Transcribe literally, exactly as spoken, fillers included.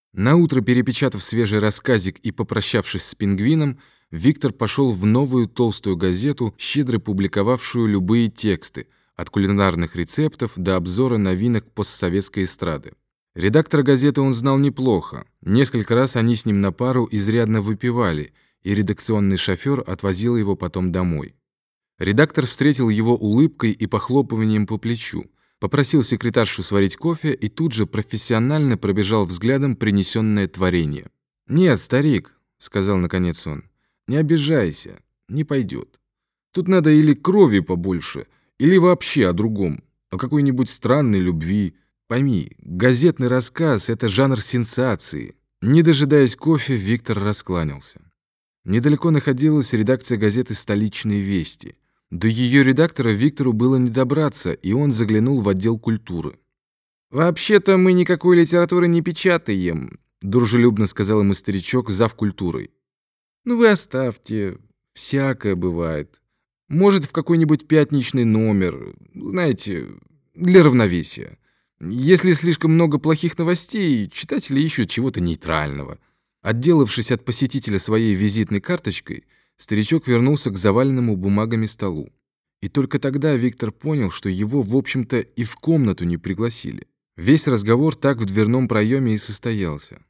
Наутро, перепечатав свежий рассказик и попрощавшись с Пингвином, Виктор пошел в новую толстую газету, щедро публиковавшую любые тексты, от кулинарных рецептов до обзора новинок постсоветской эстрады. Редактора газеты он знал неплохо. Несколько раз они с ним на пару изрядно выпивали, и редакционный шофер отвозил его потом домой. Редактор встретил его улыбкой и похлопыванием по плечу, попросил секретаршу сварить кофе и тут же профессионально пробежал взглядом принесенное творение. «Нет, старик», — сказал наконец он, — «не обижайся, не пойдет. Тут надо или крови побольше, или вообще о другом, о какой-нибудь странной любви. Пойми, газетный рассказ — это жанр сенсации». Не дожидаясь кофе, Виктор раскланялся. Недалеко находилась редакция газеты «Столичные вести». До ее редактора Виктору было не добраться, и он заглянул в отдел культуры. «Вообще-то мы никакой литературы не печатаем», — дружелюбно сказал ему старичок, зав. Культурой. «Ну вы оставьте, всякое бывает. Может, в какой-нибудь пятничный номер, знаете, для равновесия. Если слишком много плохих новостей, читатели ищут чего-то нейтрального». Отделавшись от посетителя своей визитной карточкой, старичок вернулся к заваленному бумагами столу. И только тогда Виктор понял, что его, в общем-то, и в комнату не пригласили. Весь разговор так в дверном проеме и состоялся.